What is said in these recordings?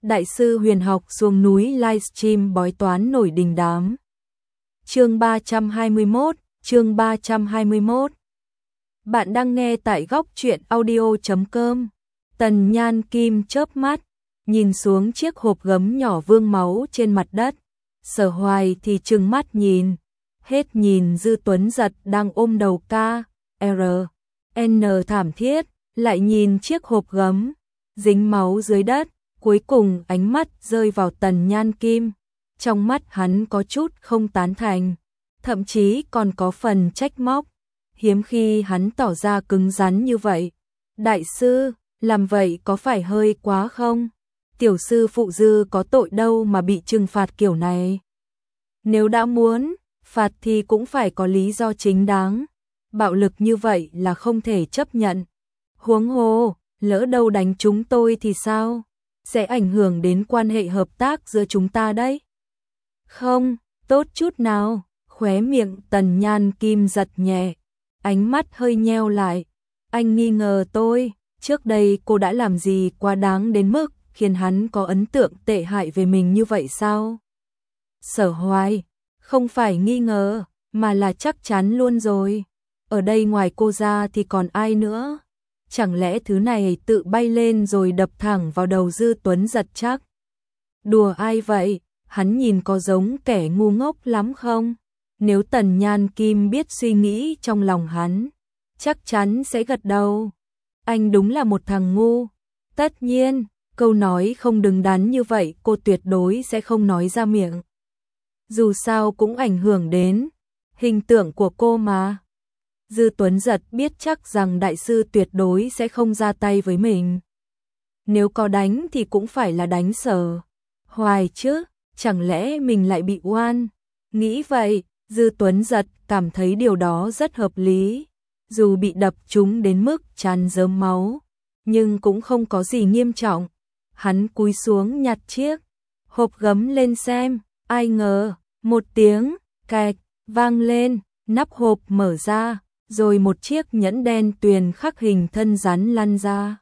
Đại sư huyền học xuống núi livestream bói toán nổi đình đám. Chương 321, chương 321. Bạn đang nghe tại góc truyện audio.com. Tần Nhan Kim chớp mắt, nhìn xuống chiếc hộp gấm nhỏ vương máu trên mặt đất. Sở Hoài thì trừng mắt nhìn, hết nhìn Dư Tuấn Giật đang ôm đầu N thảm thiết, lại nhìn chiếc hộp gấm dính máu dưới đất, cuối cùng ánh mắt rơi vào Tần Nhan Kim. Trong mắt hắn có chút không tán thành, thậm chí còn có phần trách móc. Hiếm khi hắn tỏ ra cứng rắn như vậy. Đại sư, làm vậy có phải hơi quá không? Tiểu sư phụ Dư có tội đâu mà bị trừng phạt kiểu này. Nếu đã muốn phạt thì cũng phải có lý do chính đáng. Bạo lực như vậy là không thể chấp nhận. Huống hồ, lỡ đâu đánh chúng tôi thì sao? Sẽ ảnh hưởng đến quan hệ hợp tác giữa chúng ta đấy. Không, tốt chút nào. Khóe miệng Tần Nhan Kim giật nhẹ, ánh mắt hơi nheo lại. Anh nghi ngờ tôi, trước đây cô đã làm gì quá đáng đến mức khiến hắn có ấn tượng tệ hại về mình như vậy sao? Sở Hoài, không phải nghi ngờ, mà là chắc chắn luôn rồi. Ở đây ngoài cô ra thì còn ai nữa? Chẳng lẽ thứ này tự bay lên rồi đập thẳng vào đầu Dư Tuấn Giật chắc? Đùa ai vậy? Hắn nhìn có giống kẻ ngu ngốc lắm không? Nếu Tần Nhan Kim biết suy nghĩ trong lòng hắn, chắc chắn sẽ gật đầu. Anh đúng là một thằng ngu. Tất nhiên, câu nói không đứng đắn như vậy cô tuyệt đối sẽ không nói ra miệng. Dù sao cũng ảnh hưởng đến hình tượng của cô mà. Dư Tuấn Giật biết chắc rằng đại sư tuyệt đối sẽ không ra tay với mình. Nếu có đánh thì cũng phải là đánh Sở Hoài chứ, chẳng lẽ mình lại bị oan? Nghĩ vậy, Dư Tuấn Giật cảm thấy điều đó rất hợp lý. Dù bị đập trúng đến mức tràn rớm máu, nhưng cũng không có gì nghiêm trọng. Hắn cúi xuống nhặt chiếc hộp gấm lên xem, ai ngờ, một tiếng kẹt vang lên, nắp hộp mở ra, rồi một chiếc nhẫn đen tuyền khắc hình thân rắn lăn ra.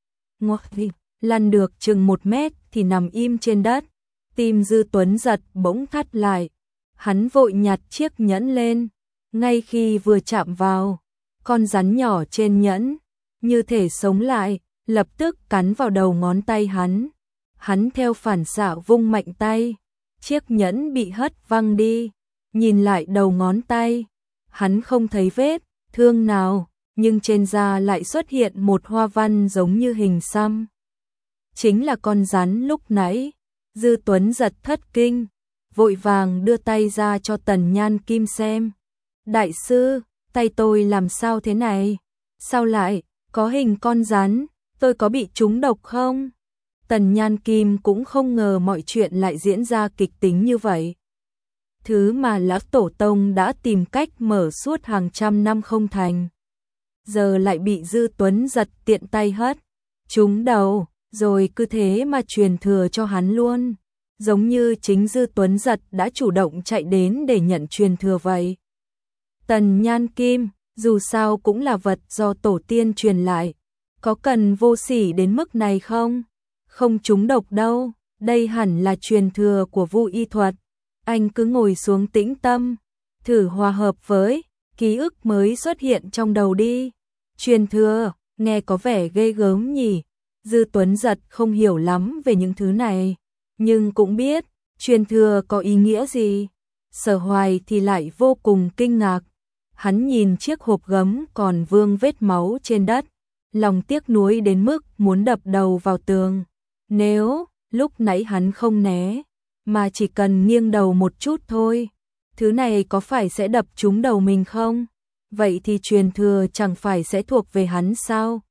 Lăn được chừng 1 mét thì nằm im trên đất. Tim Dư Tuấn Giật bỗng thắt lại. Hắn vội nhặt chiếc nhẫn lên. Ngay khi vừa chạm vào, con rắn nhỏ trên nhẫn như thể sống lại, lập tức cắn vào đầu ngón tay hắn. Hắn theo phản xạ vung mạnh tay, chiếc nhẫn bị hất văng đi. Nhìn lại đầu ngón tay, hắn không thấy vết thương nào, nhưng trên da lại xuất hiện một hoa văn giống như hình xăm. Chính là con rắn lúc nãy. Dư Tuấn Giật thất kinh, vội vàng đưa tay ra cho Tần Nhan Kim xem. Đại sư, tay tôi làm sao thế này? Sao lại có hình con rắn? Tôi có bị trúng độc không? Tần Nhan Kim cũng không ngờ mọi chuyện lại diễn ra kịch tính như vậy. Thứ mà lão tổ tông đã tìm cách mở suốt hàng trăm năm không thành, giờ lại bị Dư Tuấn Giật tiện tay hất trúng đầu, rồi cứ thế mà truyền thừa cho hắn luôn. Giống như chính Dư Tuấn Giật đã chủ động chạy đến để nhận truyền thừa vậy. Tần Nhan Kim, dù sao cũng là vật do tổ tiên truyền lại, có cần vô sỉ đến mức này không? Không trúng độc đâu, đây hẳn là truyền thừa của Vu y thuật. Anh cứ ngồi xuống tĩnh tâm, thử hòa hợp với ký ức mới xuất hiện trong đầu đi. Truyền thừa, nghe có vẻ ghê gớm nhỉ? Dư Tuấn Giật không hiểu lắm về những thứ này, nhưng cũng biết truyền thừa có ý nghĩa gì. Sở Hoài thì lại vô cùng kinh ngạc. Hắn nhìn chiếc hộp gấm còn vương vết máu trên đất, lòng tiếc nuối đến mức muốn đập đầu vào tường. Nếu lúc nãy hắn không né, mà chỉ cần nghiêng đầu một chút thôi, thứ này có phải sẽ đập trúng đầu mình không? Vậy thì truyền thừa chẳng phải sẽ thuộc về hắn sao?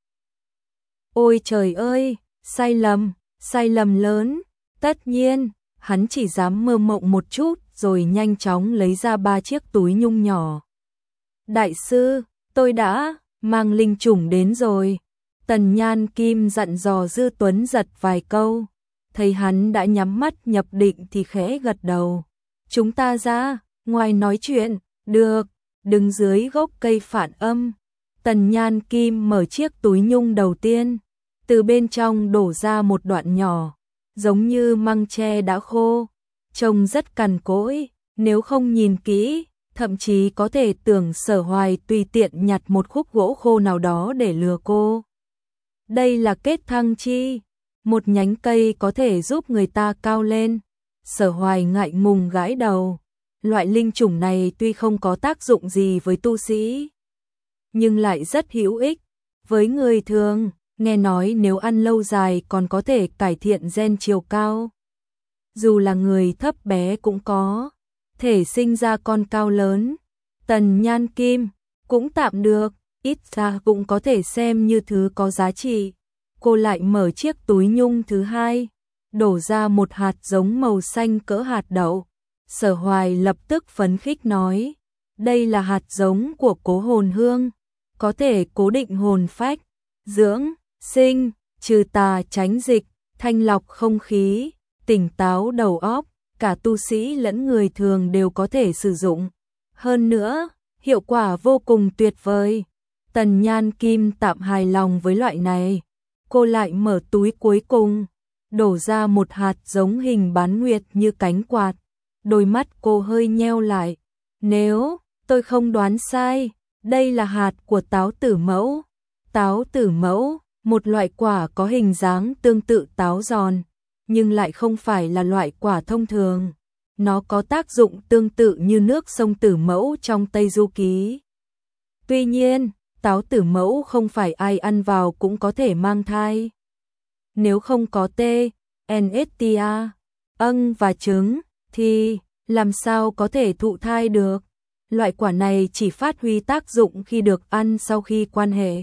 Ôi trời ơi, sai lầm lớn. Tất nhiên, hắn chỉ dám mơ mộng một chút rồi nhanh chóng lấy ra 3 chiếc túi nhung nhỏ. Đại sư, tôi đã mang linh chủng đến rồi. Tần Nhan Kim dặn dò Dư Tuấn Giật vài câu. Thấy hắn đã nhắm mắt nhập định thì khẽ gật đầu. Chúng ta ra, ngoài nói chuyện, được, đứng dưới gốc cây phản âm. Tần Nhan Kim mở chiếc túi nhung đầu tiên. Từ bên trong đổ ra một đoạn nhỏ, giống như măng tre đã khô, trông rất cằn cỗi, nếu không nhìn kỹ, thậm chí có thể tưởng Sở Hoài tùy tiện nhặt một khúc gỗ khô nào đó để lừa cô. Đây là kết thăng chi, một nhánh cây có thể giúp người ta cao lên. Sở Hoài ngại ngùng gãi đầu, loại linh chủng này tuy không có tác dụng gì với tu sĩ, nhưng lại rất hữu ích với người thường, nghe nói nếu ăn lâu dài còn có thể cải thiện gen chiều cao. Dù là người thấp bé cũng có thể sinh ra con cao lớn. Tần Nhan Kim cũng tạm được, ít ra cũng có thể xem như thứ có giá trị. Cô lại mở chiếc túi nhung thứ hai, đổ ra một hạt giống màu xanh cỡ hạt đậu. Sở Hoài lập tức phấn khích nói, đây là hạt giống của Cố Hồn Hương, có thể cố định hồn phách, dưỡng, sinh, trừ tà tránh dịch, thanh lọc không khí, tỉnh táo đầu óc, cả tu sĩ lẫn người thường đều có thể sử dụng. Hơn nữa, hiệu quả vô cùng tuyệt vời. Tần Nhan Kim tạm hài lòng với loại này. Cô lại mở túi cuối cùng, đổ ra một hạt giống hình bán nguyệt như cánh quạt. Đôi mắt cô hơi nheo lại. Nếu tôi không đoán sai, đây là hạt của táo tử mẫu. Táo tử mẫu, một loại quả có hình dáng tương tự táo giòn, nhưng lại không phải là loại quả thông thường. Nó có tác dụng tương tự như nước sông Tử Mẫu trong Tây Du Ký. Tuy nhiên, táo tử mẫu không phải ai ăn vào cũng có thể mang thai. Nếu không có T, NSTA, âng và trứng, thì làm sao có thể thụ thai được? Loại quả này chỉ phát huy tác dụng khi được ăn sau khi quan hệ.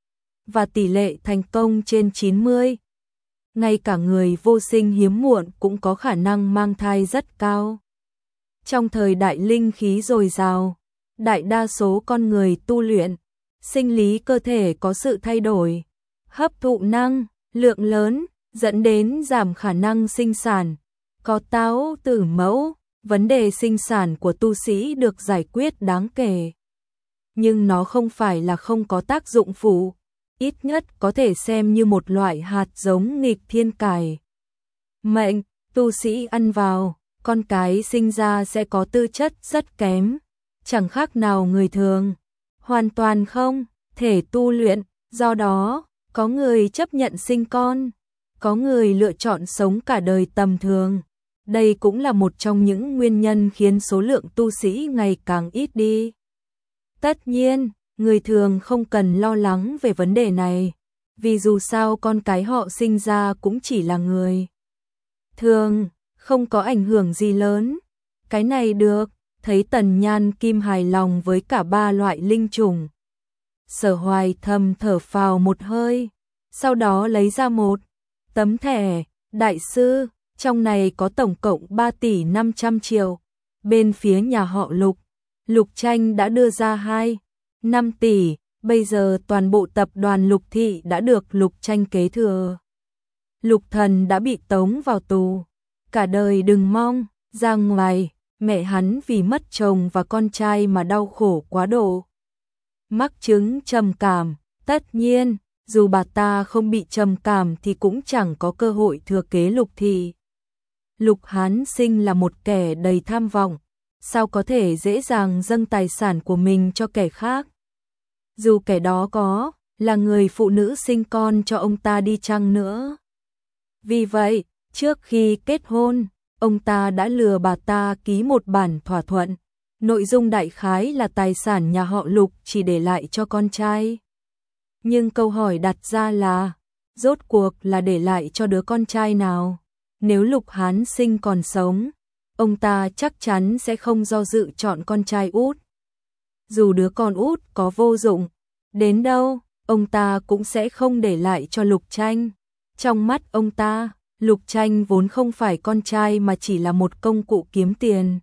Và tỷ lệ thành công trên 90. Ngay cả người vô sinh hiếm muộn cũng có khả năng mang thai rất cao. Trong thời đại linh khí dồi dào, đại đa số con người tu luyện, sinh lý cơ thể có sự thay đổi, hấp thụ năng lượng lớn, dẫn đến giảm khả năng sinh sản. Có táo tử mẫu, vấn đề sinh sản của tu sĩ được giải quyết đáng kể. Nhưng nó không phải là không có tác dụng phụ, ít nhất có thể xem như một loại hạt giống nghịch thiên cải mệnh. Tu sĩ ăn vào, con cái sinh ra sẽ có tư chất rất kém, chẳng khác nào người thường, hoàn toàn không thể tu luyện. Do đó, có người chấp nhận sinh con, có người lựa chọn sống cả đời tầm thường. Đây cũng là một trong những nguyên nhân khiến số lượng tu sĩ ngày càng ít đi. Tất nhiên, người thường không cần lo lắng về vấn đề này, vì dù sao con cái họ sinh ra cũng chỉ là người thường, không có ảnh hưởng gì lớn. Cái này được, thấy Tần Nhan Kim hài lòng với cả ba loại linh chủng. Sở Hoài thầm thở phào một hơi, sau đó lấy ra một tấm thẻ, đại sư, trong này có tổng cộng 3 tỷ 500 triệu. Bên phía nhà họ Lục, Lục Tranh đã đưa ra 5 tỷ, bây giờ toàn bộ tập đoàn Lục Thị đã được Lục Tranh kế thừa. Lục Thần đã bị tống vào tù, cả đời đừng mong ra ngoài, mẹ hắn vì mất chồng và con trai mà đau khổ quá độ. Mắc chứng trầm cảm, tất nhiên, dù bà ta không bị trầm cảm thì cũng chẳng có cơ hội thừa kế Lục Thị. Lục Hán Sinh là một kẻ đầy tham vọng, sao có thể dễ dàng dâng tài sản của mình cho kẻ khác? Dù kẻ đó có là người phụ nữ sinh con cho ông ta đi chăng nữa. Vì vậy, trước khi kết hôn, ông ta đã lừa bà ta ký một bản thỏa thuận. Nội dung đại khái là tài sản nhà họ Lục chỉ để lại cho con trai. Nhưng câu hỏi đặt ra là, rốt cuộc là để lại cho đứa con trai nào? Nếu Lục Hán Sinh còn sống, ông ta chắc chắn sẽ không do dự chọn con trai út. Dù đứa con út có vô dụng đến đâu, ông ta cũng sẽ không để lại cho Lục Tranh. Trong mắt ông ta, Lục Tranh vốn không phải con trai mà chỉ là một công cụ kiếm tiền.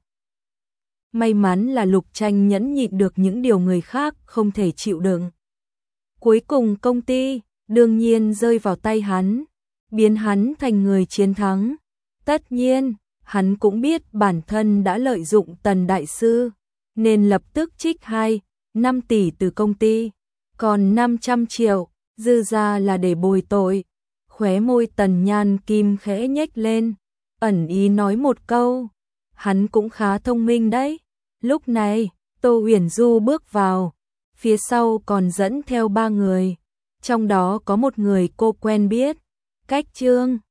May mắn là Lục Tranh nhẫn nhịn được những điều người khác không thể chịu đựng. Cuối cùng công ty đương nhiên rơi vào tay hắn, biến hắn thành người chiến thắng. Tất nhiên, hắn cũng biết bản thân đã lợi dụng Tần đại sư, nên lập tức trích 5 tỷ từ công ty, còn 500 triệu dư ra là để bồi tội. Khóe môi Tần Nhan Kim khẽ nhếch lên, ẩn ý nói một câu, hắn cũng khá thông minh đấy. Lúc này, Tô Uyển Du bước vào, phía sau còn dẫn theo 3 người, trong đó có một người cô quen biết, Cách Trương.